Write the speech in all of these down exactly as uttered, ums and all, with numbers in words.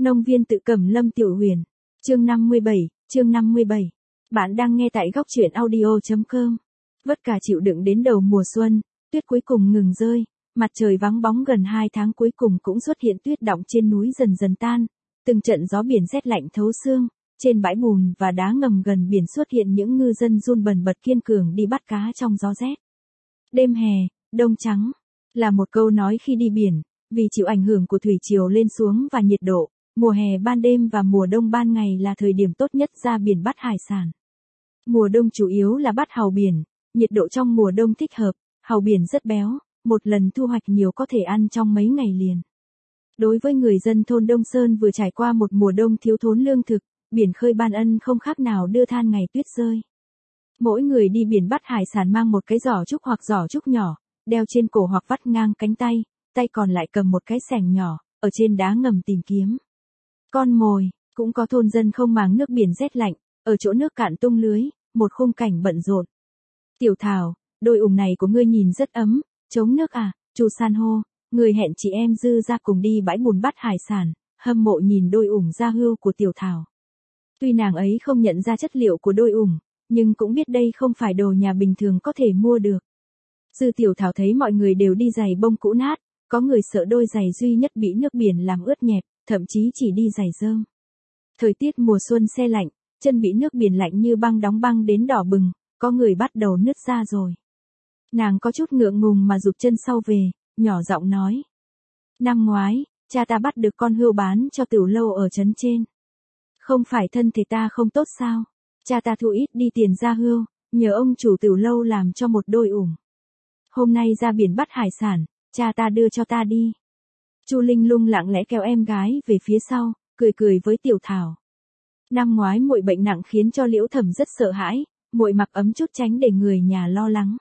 Nông viên tự Cẩm Lâm Tiểu Huyền. Chương năm mươi bảy, chương năm mươi bảy. Bạn đang nghe tại góc truyện audio.com. Vất cả chịu đựng đến đầu mùa xuân, tuyết cuối cùng ngừng rơi, mặt trời vắng bóng gần hai tháng cuối cùng cũng xuất hiện tuyết đọng trên núi dần dần tan, từng trận gió biển rét lạnh thấu xương, trên bãi bùn và đá ngầm gần biển xuất hiện những ngư dân run bần bật kiên cường đi bắt cá trong gió rét. Đêm hè, đông trắng, là một câu nói khi đi biển, vì chịu ảnh hưởng của thủy triều lên xuống và nhiệt độ. Mùa hè ban đêm và mùa đông ban ngày là thời điểm tốt nhất ra biển bắt hải sản. Mùa đông chủ yếu là bắt hàu biển, nhiệt độ trong mùa đông thích hợp, hàu biển rất béo, một lần thu hoạch nhiều có thể ăn trong mấy ngày liền. Đối với người dân thôn Đông Sơn vừa trải qua một mùa đông thiếu thốn lương thực, biển khơi ban ân không khác nào đưa than ngày tuyết rơi. Mỗi người đi biển bắt hải sản mang một cái giỏ trúc hoặc giỏ trúc nhỏ, đeo trên cổ hoặc vắt ngang cánh tay, tay còn lại cầm một cái xẻng nhỏ, ở trên đá ngầm tìm kiếm con mồi. Cũng có thôn dân không màng nước biển rét lạnh, ở chỗ nước cạn tung lưới, một khung cảnh bận rộn. Tiểu Thảo, đôi ủng này của ngươi nhìn rất ấm, chống nước à? Chu San hô, người hẹn chị em Dư ra cùng đi bãi bùn bắt hải sản, hâm mộ nhìn đôi ủng da hươu của Tiểu Thảo. Tuy nàng ấy không nhận ra chất liệu của đôi ủng, nhưng cũng biết đây không phải đồ nhà bình thường có thể mua được. Dư Tiểu Thảo thấy mọi người đều đi giày bông cũ nát, có người sợ đôi giày duy nhất bị nước biển làm ướt nhẹp, thậm chí chỉ đi giày rơm. Thời tiết mùa xuân se lạnh, chân bị nước biển lạnh như băng đóng băng đến đỏ bừng, có người bắt đầu nứt ra rồi. Nàng có chút ngượng ngùng mà rụt chân sau về, nhỏ giọng nói. Năm ngoái, cha ta bắt được con hươu bán cho tiểu lâu ở trấn trên. Không phải thân thể ta không tốt sao? Cha ta thu ít đi tiền ra hươu, nhờ ông chủ tiểu lâu làm cho một đôi ủng. Hôm nay ra biển bắt hải sản, cha ta đưa cho ta đi. Chu Linh Lung lặng lẽ kéo em gái về phía sau, cười cười với Tiểu Thảo. Năm ngoái muội bệnh nặng khiến cho Liễu Thẩm rất sợ hãi, muội mặc ấm chút tránh để người nhà lo lắng.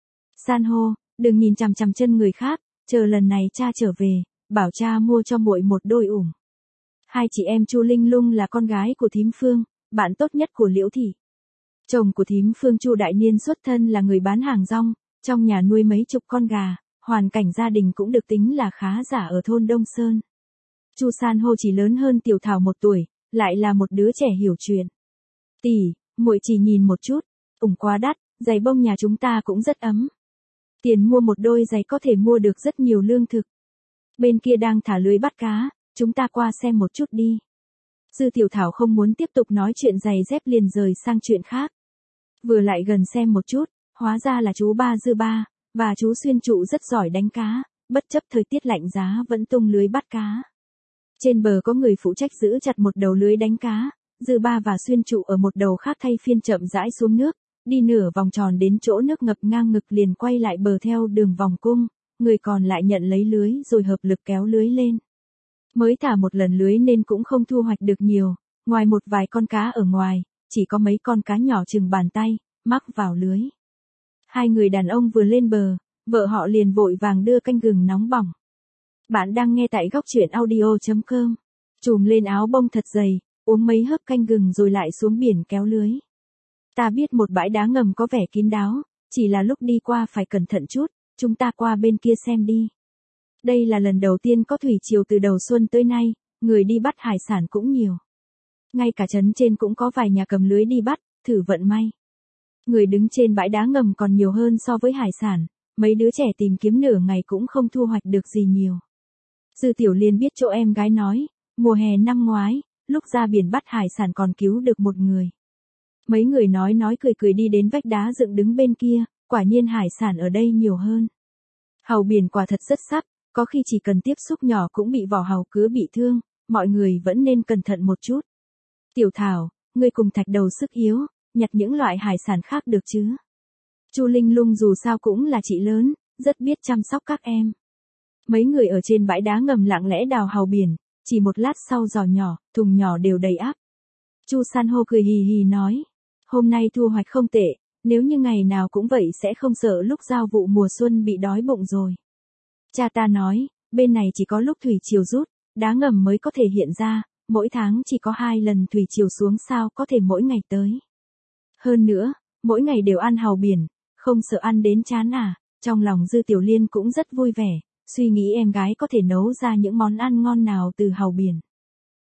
San hô, đừng nhìn chằm chằm chân người khác, chờ lần này cha trở về, bảo cha mua cho muội một đôi ủng. Hai chị em Chu Linh Lung là con gái của thím Phương, bạn tốt nhất của Liễu thị. Chồng của thím Phương Chu Đại Niên xuất thân là người bán hàng rong, trong nhà nuôi mấy chục con gà. Hoàn cảnh gia đình cũng được tính là khá giả ở thôn Đông Sơn. Chu San hô chỉ lớn hơn Tiểu Thảo một tuổi, lại là một đứa trẻ hiểu chuyện. Tỷ, muội chỉ nhìn một chút, ủng quá đắt, giày bông nhà chúng ta cũng rất ấm. Tiền mua một đôi giày có thể mua được rất nhiều lương thực. Bên kia đang thả lưới bắt cá, chúng ta qua xem một chút đi. Dư Tiểu Thảo không muốn tiếp tục nói chuyện giày dép liền rời sang chuyện khác. Vừa lại gần xem một chút, hóa ra là chú ba Dư Ba. Và chú Xuyên Trụ rất giỏi đánh cá, bất chấp thời tiết lạnh giá vẫn tung lưới bắt cá. Trên bờ có người phụ trách giữ chặt một đầu lưới đánh cá, Dư Ba và Xuyên Trụ ở một đầu khác thay phiên chậm rãi xuống nước, đi nửa vòng tròn đến chỗ nước ngập ngang ngực liền quay lại bờ theo đường vòng cung, người còn lại nhận lấy lưới rồi hợp lực kéo lưới lên. Mới thả một lần lưới nên cũng không thu hoạch được nhiều, ngoài một vài con cá ở ngoài, chỉ có mấy con cá nhỏ chừng bàn tay, mắc vào lưới. Hai người đàn ông vừa lên bờ, vợ họ liền vội vàng đưa canh gừng nóng bỏng. Bạn đang nghe tại góc truyện audio.com. Trùm lên áo bông thật dày, uống mấy hớp canh gừng rồi lại xuống biển kéo lưới. Ta biết một bãi đá ngầm có vẻ kín đáo, chỉ là lúc đi qua phải cẩn thận chút, chúng ta qua bên kia xem đi. Đây là lần đầu tiên có thủy triều từ đầu xuân tới nay, người đi bắt hải sản cũng nhiều. Ngay cả trấn trên cũng có vài nhà cầm lưới đi bắt, thử vận may. Người đứng trên bãi đá ngầm còn nhiều hơn so với hải sản, mấy đứa trẻ tìm kiếm nửa ngày cũng không thu hoạch được gì nhiều. Dư Tiểu Liên biết chỗ em gái nói, mùa hè năm ngoái, lúc ra biển bắt hải sản còn cứu được một người. Mấy người nói nói cười cười đi đến vách đá dựng đứng bên kia, quả nhiên hải sản ở đây nhiều hơn. Hàu biển quả thật rất sắc, có khi chỉ cần tiếp xúc nhỏ cũng bị vỏ hàu cứa bị thương, mọi người vẫn nên cẩn thận một chút. Tiểu Thảo, ngươi cùng Thạch Đầu sức yếu, nhặt những loại hải sản khác được chứ? Chu Linh Lung dù sao cũng là chị lớn, rất biết chăm sóc các em. Mấy người ở trên bãi đá ngầm lặng lẽ đào hàu biển, chỉ một lát sau giỏ nhỏ, thùng nhỏ đều đầy ắp. Chu San hô cười hì hì nói, hôm nay thu hoạch không tệ, nếu như ngày nào cũng vậy sẽ không sợ lúc giao vụ mùa xuân bị đói bụng rồi. Cha ta nói, bên này chỉ có lúc thủy triều rút, đá ngầm mới có thể hiện ra, mỗi tháng chỉ có hai lần thủy triều xuống sao có thể mỗi ngày tới. Hơn nữa, mỗi ngày đều ăn hàu biển, không sợ ăn đến chán à? Trong lòng Dư Tiểu Liên cũng rất vui vẻ, suy nghĩ em gái có thể nấu ra những món ăn ngon nào từ hàu biển.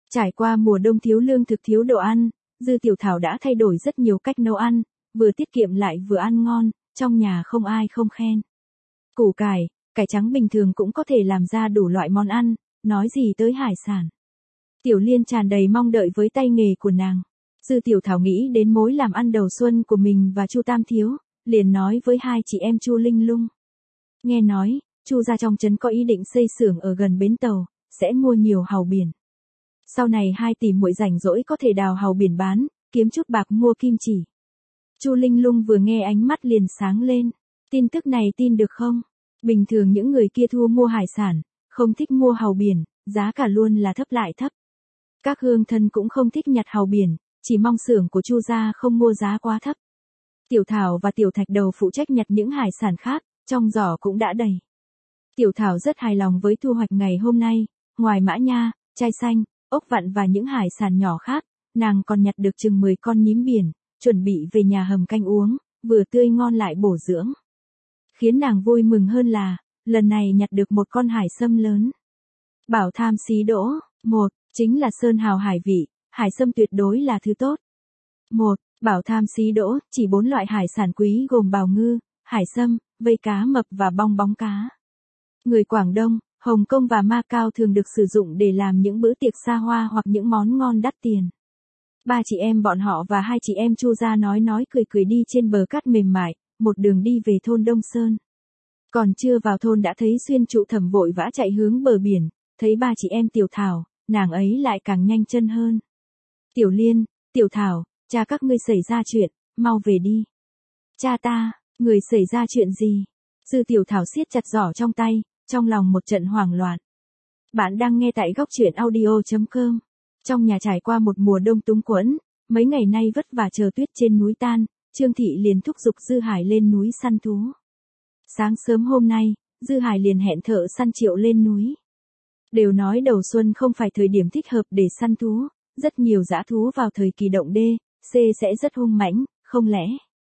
Trải qua mùa đông thiếu lương thực thiếu đồ ăn, Dư Tiểu Thảo đã thay đổi rất nhiều cách nấu ăn, vừa tiết kiệm lại vừa ăn ngon, trong nhà không ai không khen. Củ cải, cải trắng bình thường cũng có thể làm ra đủ loại món ăn, nói gì tới hải sản. Tiểu Liên tràn đầy mong đợi với tay nghề của nàng. Dư Tiểu Thảo nghĩ đến mối làm ăn đầu xuân của mình và Chu Tam Thiếu, liền nói với hai chị em Chu Linh Lung. Nghe nói, Chu gia trong trấn có ý định xây xưởng ở gần bến tàu, sẽ mua nhiều hàu biển. Sau này hai tỷ muội rảnh rỗi có thể đào hàu biển bán, kiếm chút bạc mua kim chỉ. Chu Linh Lung vừa nghe ánh mắt liền sáng lên. Tin tức này tin được không? Bình thường những người kia thu mua hải sản, không thích mua hàu biển, giá cả luôn là thấp lại thấp. Các hương thân cũng không thích nhặt hàu biển, chỉ mong xưởng của Chu gia không mua giá quá thấp. Tiểu Thảo và Tiểu Thạch Đầu phụ trách nhặt những hải sản khác, trong giỏ cũng đã đầy. Tiểu Thảo rất hài lòng với thu hoạch ngày hôm nay, ngoài mã nha, trai xanh, ốc vặn và những hải sản nhỏ khác, nàng còn nhặt được chừng mười con nhím biển, chuẩn bị về nhà hầm canh uống, vừa tươi ngon lại bổ dưỡng. Khiến nàng vui mừng hơn là, lần này nhặt được một con hải sâm lớn. Bảo tham xí đỗ, một, chính là sơn hào hải vị, hải sâm tuyệt đối là thứ tốt. Một, bảo tham xí đỗ, chỉ bốn loại hải sản quý gồm bào ngư, hải sâm, vây cá mập và bong bóng cá. Người Quảng Đông, Hồng Kông và Macau thường được sử dụng để làm những bữa tiệc xa hoa hoặc những món ngon đắt tiền. Ba chị em bọn họ và hai chị em Chu gia nói nói cười cười đi trên bờ cát mềm mại, một đường đi về thôn Đông Sơn. Còn chưa vào thôn đã thấy Xuyên Trụ Thẩm vội vã chạy hướng bờ biển, thấy ba chị em Tiểu Thảo, nàng ấy lại càng nhanh chân hơn. Tiểu Liên, Tiểu Thảo, cha các ngươi xảy ra chuyện, mau về đi. Cha ta, người xảy ra chuyện gì? Dư Tiểu Thảo siết chặt giỏ trong tay, trong lòng một trận hoảng loạn. Bạn đang nghe tại góc truyện audio chấm com. Trong nhà trải qua một mùa đông túng quẫn, mấy ngày nay vất vả chờ tuyết trên núi tan, Trương Thị liền thúc giục Dư Hải lên núi săn thú. Sáng sớm hôm nay, Dư Hải liền hẹn thợ săn Triệu lên núi. Đều nói đầu xuân không phải thời điểm thích hợp để săn thú, rất nhiều dã thú vào thời kỳ động đê, C sẽ rất hung mãnh, không lẽ?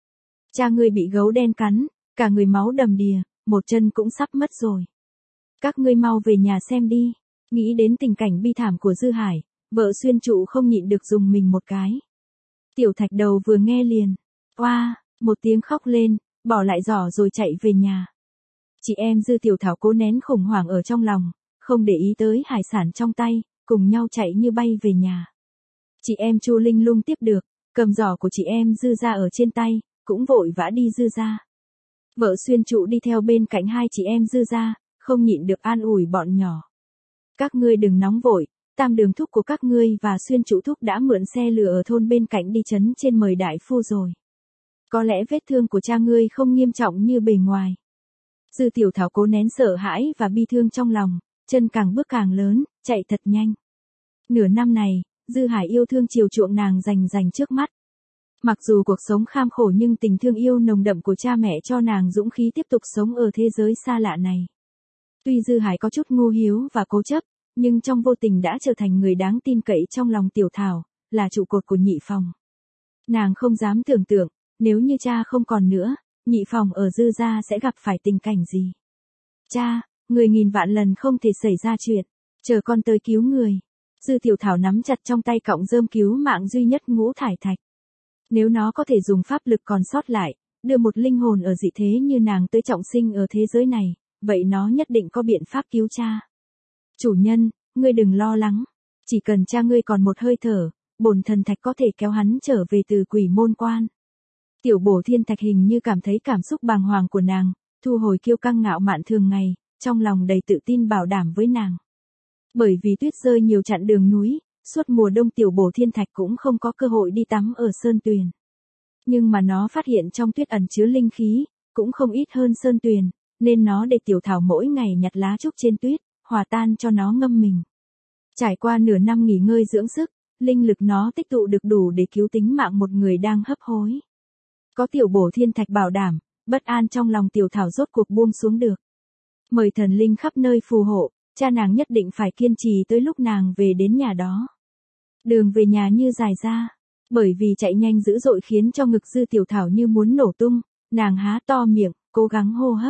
Cha ngươi bị gấu đen cắn, cả người máu đầm đìa, một chân cũng sắp mất rồi. Các ngươi mau về nhà xem đi. Nghĩ đến tình cảnh bi thảm của Dư Hải, vợ Xuyên Trụ không nhịn được dùng mình một cái. Tiểu Thạch Đầu vừa nghe liền, oa, một tiếng khóc lên, bỏ lại giỏ rồi chạy về nhà. Chị em Dư Tiểu Thảo cố nén khủng hoảng ở trong lòng, không để ý tới hải sản trong tay, cùng nhau chạy như bay về nhà. Chị em Chu Linh Lung tiếp được, cầm giỏ của chị em Dư gia ở trên tay, cũng vội vã đi Dư gia. Vợ Xuyên Trụ đi theo bên cạnh hai chị em Dư gia, không nhịn được an ủi bọn nhỏ. Các ngươi đừng nóng vội, Tam Đường thúc của các ngươi và Xuyên Trụ thúc đã mượn xe lửa ở thôn bên cạnh đi trấn trên mời đại phu rồi. Có lẽ vết thương của cha ngươi không nghiêm trọng như bề ngoài. Dư Tiểu Thảo cố nén sợ hãi và bi thương trong lòng, chân càng bước càng lớn, chạy thật nhanh. Nửa năm này, Dư Hải yêu thương chiều chuộng nàng rành rành trước mắt. Mặc dù cuộc sống kham khổ nhưng tình thương yêu nồng đậm của cha mẹ cho nàng dũng khí tiếp tục sống ở thế giới xa lạ này. Tuy Dư Hải có chút ngu hiếu và cố chấp, nhưng trong vô tình đã trở thành người đáng tin cậy trong lòng Tiểu Thảo, là trụ cột của nhị phòng. Nàng không dám tưởng tượng, nếu như cha không còn nữa, nhị phòng ở Dư gia sẽ gặp phải tình cảnh gì. Cha, người nghìn vạn lần không thể xảy ra chuyện, chờ con tới cứu người. Dư Tiểu Thảo nắm chặt trong tay cọng rơm cứu mạng duy nhất ngũ thải thạch. Nếu nó có thể dùng pháp lực còn sót lại, đưa một linh hồn ở dị thế như nàng tới trọng sinh ở thế giới này, vậy nó nhất định có biện pháp cứu cha. Chủ nhân, ngươi đừng lo lắng, chỉ cần cha ngươi còn một hơi thở, bổn thần thạch có thể kéo hắn trở về từ quỷ môn quan. Tiểu Bổ Thiên Thạch hình như cảm thấy cảm xúc bàng hoàng của nàng, thu hồi kiêu căng ngạo mạn thường ngày, trong lòng đầy tự tin bảo đảm với nàng. Bởi vì tuyết rơi nhiều chặn đường núi, suốt mùa đông Tiểu Bổ Thiên Thạch cũng không có cơ hội đi tắm ở sơn tuyền. Nhưng mà nó phát hiện trong tuyết ẩn chứa linh khí, cũng không ít hơn sơn tuyền, nên nó để Tiểu Thảo mỗi ngày nhặt lá trúc trên tuyết, hòa tan cho nó ngâm mình. Trải qua nửa năm nghỉ ngơi dưỡng sức, linh lực nó tích tụ được đủ để cứu tính mạng một người đang hấp hối. Có Tiểu Bổ Thiên Thạch bảo đảm, bất an trong lòng Tiểu Thảo rốt cuộc buông xuống được. Mời thần linh khắp nơi phù hộ, cha nàng nhất định phải kiên trì tới lúc nàng về đến nhà đó. Đường về nhà như dài ra, bởi vì chạy nhanh dữ dội khiến cho ngực Dư Tiểu Thảo như muốn nổ tung, nàng há to miệng, cố gắng hô hấp.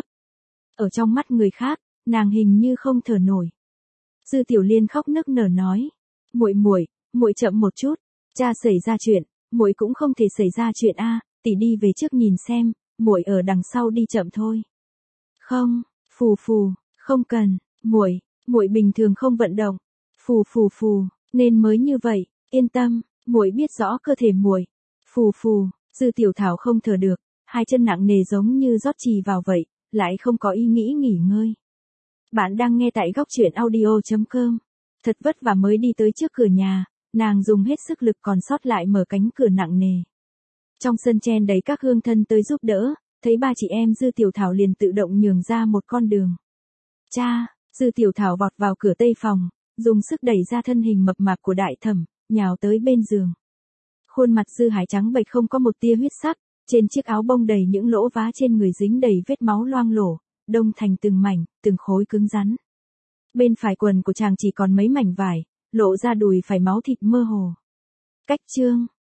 Ở trong mắt người khác, nàng hình như không thở nổi. Dư Tiểu Liên khóc nức nở nói, Muội muội, muội chậm một chút, cha xảy ra chuyện, muội cũng không thể xảy ra chuyện a, tỷ đi về trước nhìn xem, muội ở đằng sau đi chậm thôi. Không, phù phù, không cần, muội, muội bình thường không vận động. Phù phù phù, nên mới như vậy, yên tâm, muội biết rõ cơ thể muội. Phù phù, Dư Tiểu Thảo không thở được, hai chân nặng nề giống như rót chì vào vậy, lại không có ý nghĩ nghỉ ngơi. Bạn đang nghe tại góc truyện audio chấm com. Thật vất vả mới đi tới trước cửa nhà, nàng dùng hết sức lực còn sót lại mở cánh cửa nặng nề. Trong sân chen đầy các hương thân tới giúp đỡ, thấy ba chị em Dư Tiểu Thảo liền tự động nhường ra một con đường. Cha, Dư Tiểu Thảo vọt vào cửa tây phòng, dùng sức đẩy ra thân hình mập mạp của đại thẩm, nhào tới bên giường. Khuôn mặt Dư Hải trắng bệch không có một tia huyết sắc, trên chiếc áo bông đầy những lỗ vá trên người dính đầy vết máu loang lổ, đông thành từng mảnh, từng khối cứng rắn. Bên phải quần của chàng chỉ còn mấy mảnh vải, lộ ra đùi phải máu thịt mơ hồ. Cách chương